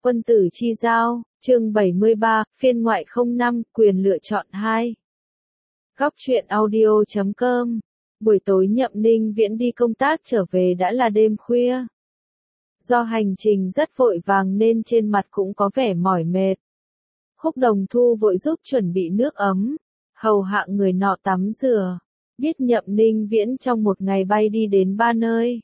Quân tử chi giao, chương 73, phiên ngoại 05, quyền lựa chọn 2. Góc truyện audio.com. Buổi tối Nhậm Ninh Viễn đi công tác trở về đã là đêm khuya. Do hành trình rất vội vàng nên trên mặt cũng có vẻ mỏi mệt. Khúc Đồng Thu vội giúp chuẩn bị nước ấm, hầu hạ người nọ tắm rửa. Biết Nhậm Ninh Viễn trong một ngày bay đi đến 3 nơi.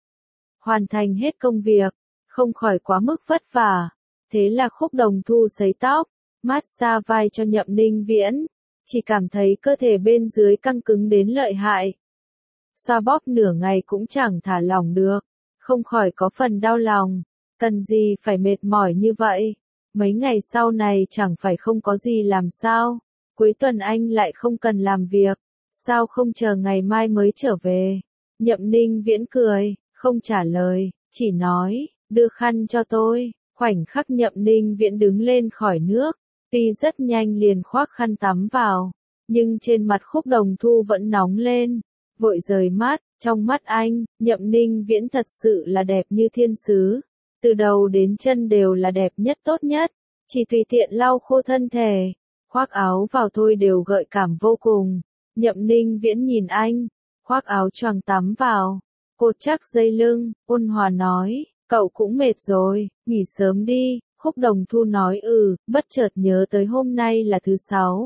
Hoàn thành hết công việc, không khỏi quá mức vất vả. Thế là Khúc Đồng Thu sấy tóc, massage vai cho Nhậm Ninh Viễn. Chỉ cảm thấy cơ thể bên dưới căng cứng đến lợi hại. Xoa bóp nửa ngày cũng chẳng thả lỏng được, không khỏi có phần đau lòng. Cần gì phải mệt mỏi như vậy? Mấy ngày sau này chẳng phải không có gì làm sao? Cuối tuần anh lại không cần làm việc, sao không chờ ngày mai mới trở về? Nhậm Ninh Viễn cười, không trả lời, chỉ nói, đưa khăn cho tôi. Khoảnh khắc Nhậm Ninh Viễn đứng lên khỏi nước, tuy rất nhanh liền khoác khăn tắm vào, nhưng trên mặt Khúc Đồng Thu vẫn nóng lên, vội rời mắt. Trong mắt anh, Nhậm Ninh Viễn thật sự là đẹp như thiên sứ, từ đầu đến chân đều là đẹp nhất tốt nhất, chỉ tùy tiện lau khô thân thể, khoác áo vào thôi đều gợi cảm vô cùng. Nhậm Ninh Viễn nhìn anh, khoác áo choàng tắm vào, cột chắc dây lưng, ôn hòa nói, cậu cũng mệt rồi, nghỉ sớm đi. Khúc Đồng Thu nói bất chợt nhớ tới hôm nay là thứ 6.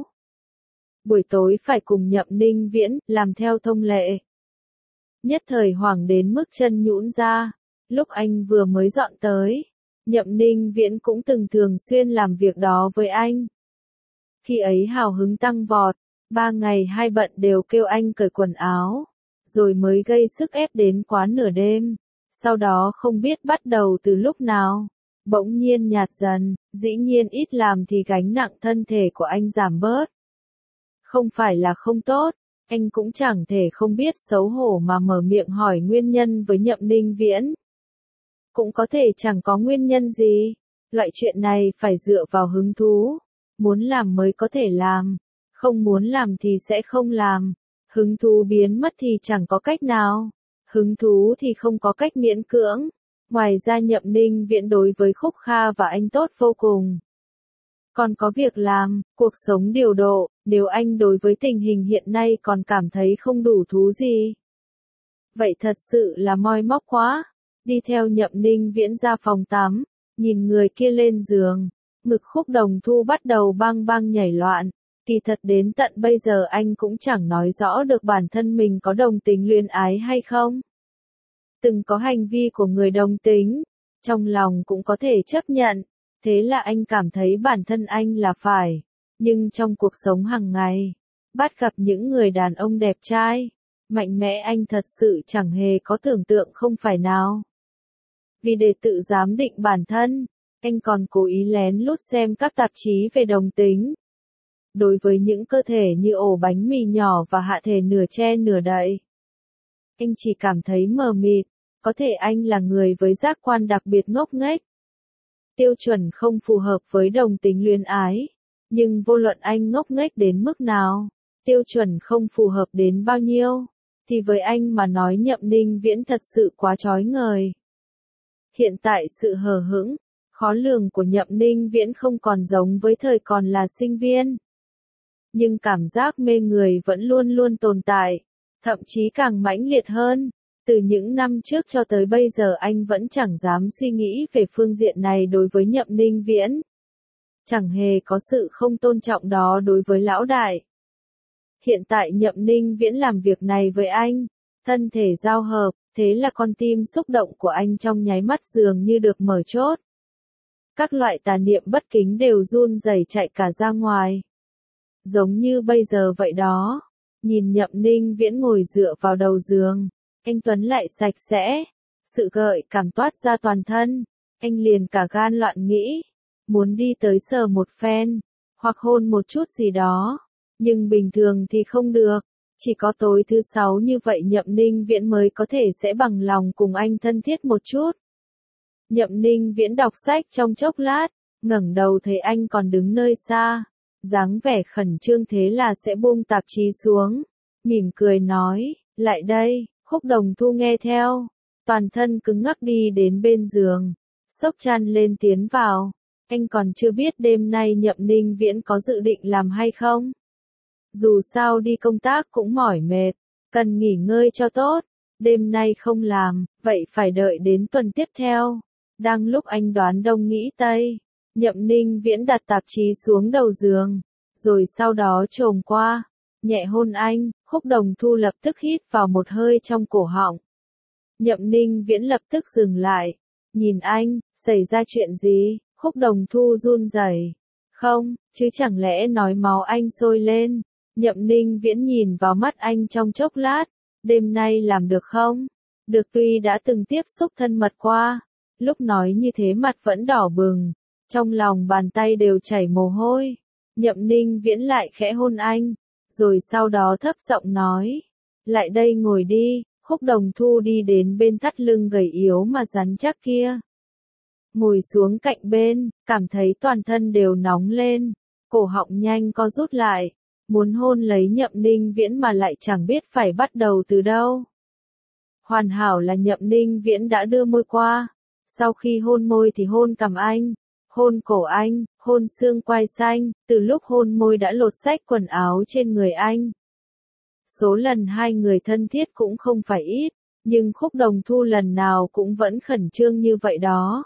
Buổi tối phải cùng Nhậm Ninh Viễn, làm theo thông lệ. Nhất thời hoảng đến mức chân nhũn ra, lúc anh vừa mới dọn tới, Nhậm Ninh Viễn cũng từng thường xuyên làm việc đó với anh. Khi ấy hào hứng tăng vọt, 3 ngày 2 bận đều kêu anh cởi quần áo, rồi mới gây sức ép đến quá nửa đêm, sau đó không biết bắt đầu từ lúc nào, bỗng nhiên nhạt dần, dĩ nhiên ít làm thì gánh nặng thân thể của anh giảm bớt. Không phải là không tốt, anh cũng chẳng thể không biết xấu hổ mà mở miệng hỏi nguyên nhân với Nhậm Ninh Viễn. Cũng có thể chẳng có nguyên nhân gì, loại chuyện này phải dựa vào hứng thú, muốn làm mới có thể làm, không muốn làm thì sẽ không làm, hứng thú biến mất thì chẳng có cách nào, hứng thú thì không có cách miễn cưỡng. Ngoài ra Nhậm Ninh Viễn đối với Khúc Kha và anh tốt vô cùng. Còn có việc làm, cuộc sống điều độ, nếu anh đối với tình hình hiện nay còn cảm thấy không đủ thú gì. Vậy thật sự là moi móc quá. Đi theo Nhậm Ninh Viễn ra phòng tắm, nhìn người kia lên giường, ngực Khúc Đồng Thu bắt đầu bang bang nhảy loạn. Kỳ thật đến tận bây giờ anh cũng chẳng nói rõ được bản thân mình có đồng tính luyến ái hay không. Từng có hành vi của người đồng tính, trong lòng cũng có thể chấp nhận, thế là anh cảm thấy bản thân anh là phải. Nhưng trong cuộc sống hàng ngày, bắt gặp những người đàn ông đẹp trai, mạnh mẽ anh thật sự chẳng hề có tưởng tượng không phải nào. Vì để tự giám định bản thân, anh còn cố ý lén lút xem các tạp chí về đồng tính. Đối với những cơ thể như ổ bánh mì nhỏ và hạ thể nửa che nửa đậy, anh chỉ cảm thấy mờ mịt, có thể anh là người với giác quan đặc biệt ngốc nghếch. Tiêu chuẩn không phù hợp với đồng tính luyến ái, nhưng vô luận anh ngốc nghếch đến mức nào, tiêu chuẩn không phù hợp đến bao nhiêu, thì với anh mà nói Nhậm Ninh Viễn thật sự quá chói ngời. Hiện tại sự hờ hững, khó lường của Nhậm Ninh Viễn không còn giống với thời còn là sinh viên. Nhưng cảm giác mê người vẫn luôn luôn tồn tại, thậm chí càng mãnh liệt hơn. Từ những năm trước cho tới bây giờ anh vẫn chẳng dám suy nghĩ về phương diện này đối với Nhậm Ninh Viễn. Chẳng hề có sự không tôn trọng đó đối với lão đại. Hiện tại Nhậm Ninh Viễn làm việc này với anh, thân thể giao hợp, thế là con tim xúc động của anh trong nháy mắt dường như được mở chốt. Các loại tà niệm bất kính đều run rẩy chạy cả ra ngoài. Giống như bây giờ vậy đó, nhìn Nhậm Ninh Viễn ngồi dựa vào đầu giường. Anh Tuấn lại sạch sẽ, sự gợi cảm toát ra toàn thân, anh liền cả gan loạn nghĩ, muốn đi tới sờ một phen, hoặc hôn một chút gì đó, nhưng bình thường thì không được, chỉ có tối thứ 6 như vậy Nhậm Ninh Viễn mới có thể sẽ bằng lòng cùng anh thân thiết một chút. Nhậm Ninh Viễn đọc sách trong chốc lát, ngẩng đầu thấy anh còn đứng nơi xa, dáng vẻ khẩn trương thế là sẽ buông tạp chí xuống, mỉm cười nói, lại đây. Khúc Đồng Thu nghe theo, toàn thân cứng ngắc đi đến bên giường, Sốc Chan lên tiến vào. Anh còn chưa biết đêm nay Nhậm Ninh Viễn có dự định làm hay không. Dù sao đi công tác cũng mỏi mệt, cần nghỉ ngơi cho tốt. Đêm nay không làm, vậy phải đợi đến tuần tiếp theo. Đang lúc anh đoán đông nghĩ tây, Nhậm Ninh Viễn đặt tạp chí xuống đầu giường, rồi sau đó chồm qua, nhẹ hôn anh. Khúc Đồng Thu lập tức hít vào một hơi trong cổ họng. Nhậm Ninh Viễn lập tức dừng lại, nhìn anh, xảy ra chuyện gì? Khúc Đồng Thu run rẩy. Không, chứ chẳng lẽ nói máu anh sôi lên. Nhậm Ninh Viễn nhìn vào mắt anh trong chốc lát, đêm nay làm được không? Được, tuy đã từng tiếp xúc thân mật qua, lúc nói như thế mặt vẫn đỏ bừng, trong lòng bàn tay đều chảy mồ hôi. Nhậm Ninh Viễn lại khẽ hôn anh, rồi sau đó thấp giọng nói, lại đây ngồi đi. Khúc Đồng Thu đi đến bên thắt lưng gầy yếu mà rắn chắc kia. Ngồi xuống cạnh bên, cảm thấy toàn thân đều nóng lên, cổ họng nhanh co rút lại, muốn hôn lấy Nhậm Ninh Viễn mà lại chẳng biết phải bắt đầu từ đâu. Hoàn hảo là Nhậm Ninh Viễn đã đưa môi qua, sau khi hôn môi thì hôn cằm anh, hôn cổ anh, hôn xương quai xanh, từ lúc hôn môi đã lột xách quần áo trên người anh. Số lần hai người thân thiết cũng không phải ít, nhưng Khúc Đồng Thu lần nào cũng vẫn khẩn trương như vậy đó.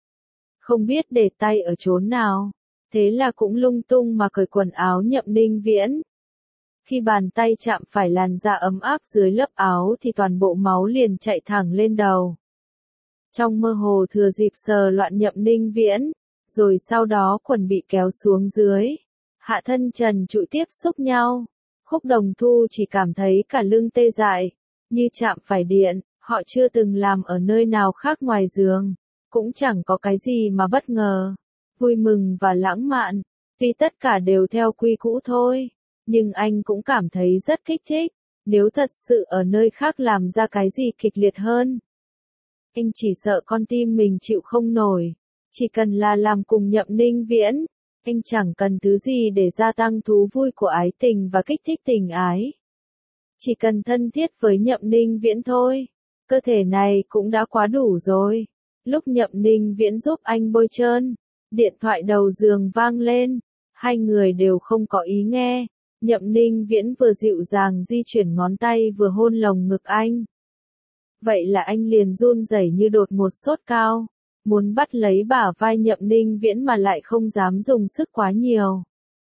Không biết để tay ở chốn nào, thế là cũng lung tung mà cởi quần áo Nhậm Ninh Viễn. Khi bàn tay chạm phải làn da ấm áp dưới lớp áo thì toàn bộ máu liền chạy thẳng lên đầu. Trong mơ hồ thừa dịp sờ loạn Nhậm Ninh Viễn, rồi sau đó quần bị kéo xuống dưới, hạ thân trần trụi tiếp xúc nhau. Khúc Đồng Thu chỉ cảm thấy cả lưng tê dại, như chạm phải điện. Họ chưa từng làm ở nơi nào khác ngoài giường, cũng chẳng có cái gì mà bất ngờ, vui mừng và lãng mạn. Tuy tất cả đều theo quy cũ thôi, nhưng anh cũng cảm thấy rất kích thích. Nếu thật sự ở nơi khác làm ra cái gì kịch liệt hơn, anh chỉ sợ con tim mình chịu không nổi. Chỉ cần là làm cùng Nhậm Ninh Viễn, anh chẳng cần thứ gì để gia tăng thú vui của ái tình và kích thích tình ái. Chỉ cần thân thiết với Nhậm Ninh Viễn thôi, cơ thể này cũng đã quá đủ rồi. Lúc Nhậm Ninh Viễn giúp anh bôi trơn, điện thoại đầu giường vang lên, hai người đều không có ý nghe. Nhậm Ninh Viễn vừa dịu dàng di chuyển ngón tay vừa hôn lồng ngực anh. Vậy là anh liền run rẩy như đột ngột sốt cao, muốn bắt lấy bả vai Nhậm Ninh Viễn mà lại không dám dùng sức quá nhiều.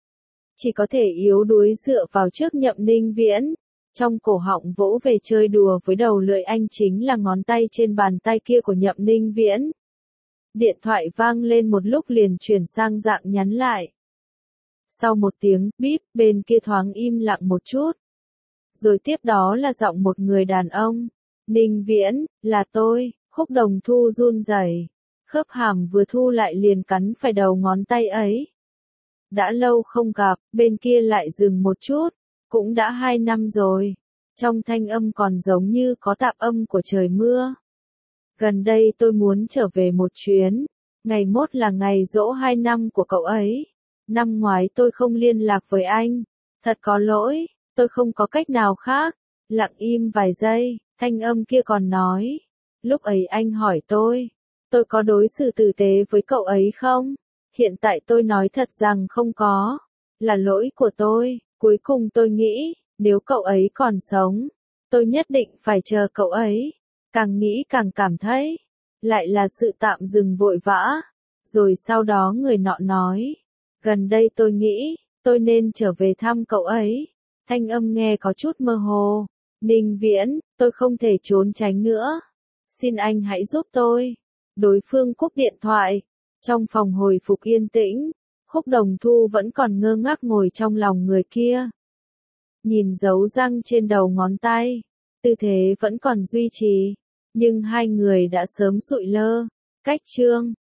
Chỉ có thể yếu đuối dựa vào trước Nhậm Ninh Viễn, trong cổ họng vỗ về chơi đùa với đầu lưỡi anh chính là ngón tay trên bàn tay kia của Nhậm Ninh Viễn. Điện thoại vang lên một lúc liền chuyển sang dạng nhắn lại. Sau một tiếng bíp, bên kia thoáng im lặng một chút. Rồi tiếp đó là giọng một người đàn ông. Ninh Viễn, là tôi. Khúc Đồng Thu run rẩy, khớp hàm vừa thu lại liền cắn phải đầu ngón tay ấy. Đã lâu không gặp, bên kia lại dừng một chút. Cũng đã 2 năm rồi. Trong thanh âm còn giống như có tạp âm của trời mưa. Gần đây tôi muốn trở về một chuyến. Ngày mốt là ngày giỗ 2 năm của cậu ấy. Năm ngoái tôi không liên lạc với anh. Thật có lỗi, tôi không có cách nào khác. Lặng im vài giây, thanh âm kia còn nói. Lúc ấy anh hỏi tôi có đối xử tử tế với cậu ấy không? Hiện tại tôi nói thật rằng không có. Là lỗi của tôi. Cuối cùng tôi nghĩ, nếu cậu ấy còn sống, tôi nhất định phải chờ cậu ấy. Càng nghĩ càng cảm thấy, lại là sự tạm dừng vội vã. Rồi sau đó người nọ nói, gần đây tôi nghĩ, tôi nên trở về thăm cậu ấy. Thanh âm nghe có chút mơ hồ. Ninh Viễn, tôi không thể trốn tránh nữa. Xin anh hãy giúp tôi. Đối phương cúp điện thoại. Trong phòng hồi phục yên tĩnh, Khúc Đồng Thu vẫn còn ngơ ngác ngồi trong lòng người kia. Nhìn dấu răng trên đầu ngón tay, tư thế vẫn còn duy trì, nhưng hai người đã sớm sụi lơ. Cách chương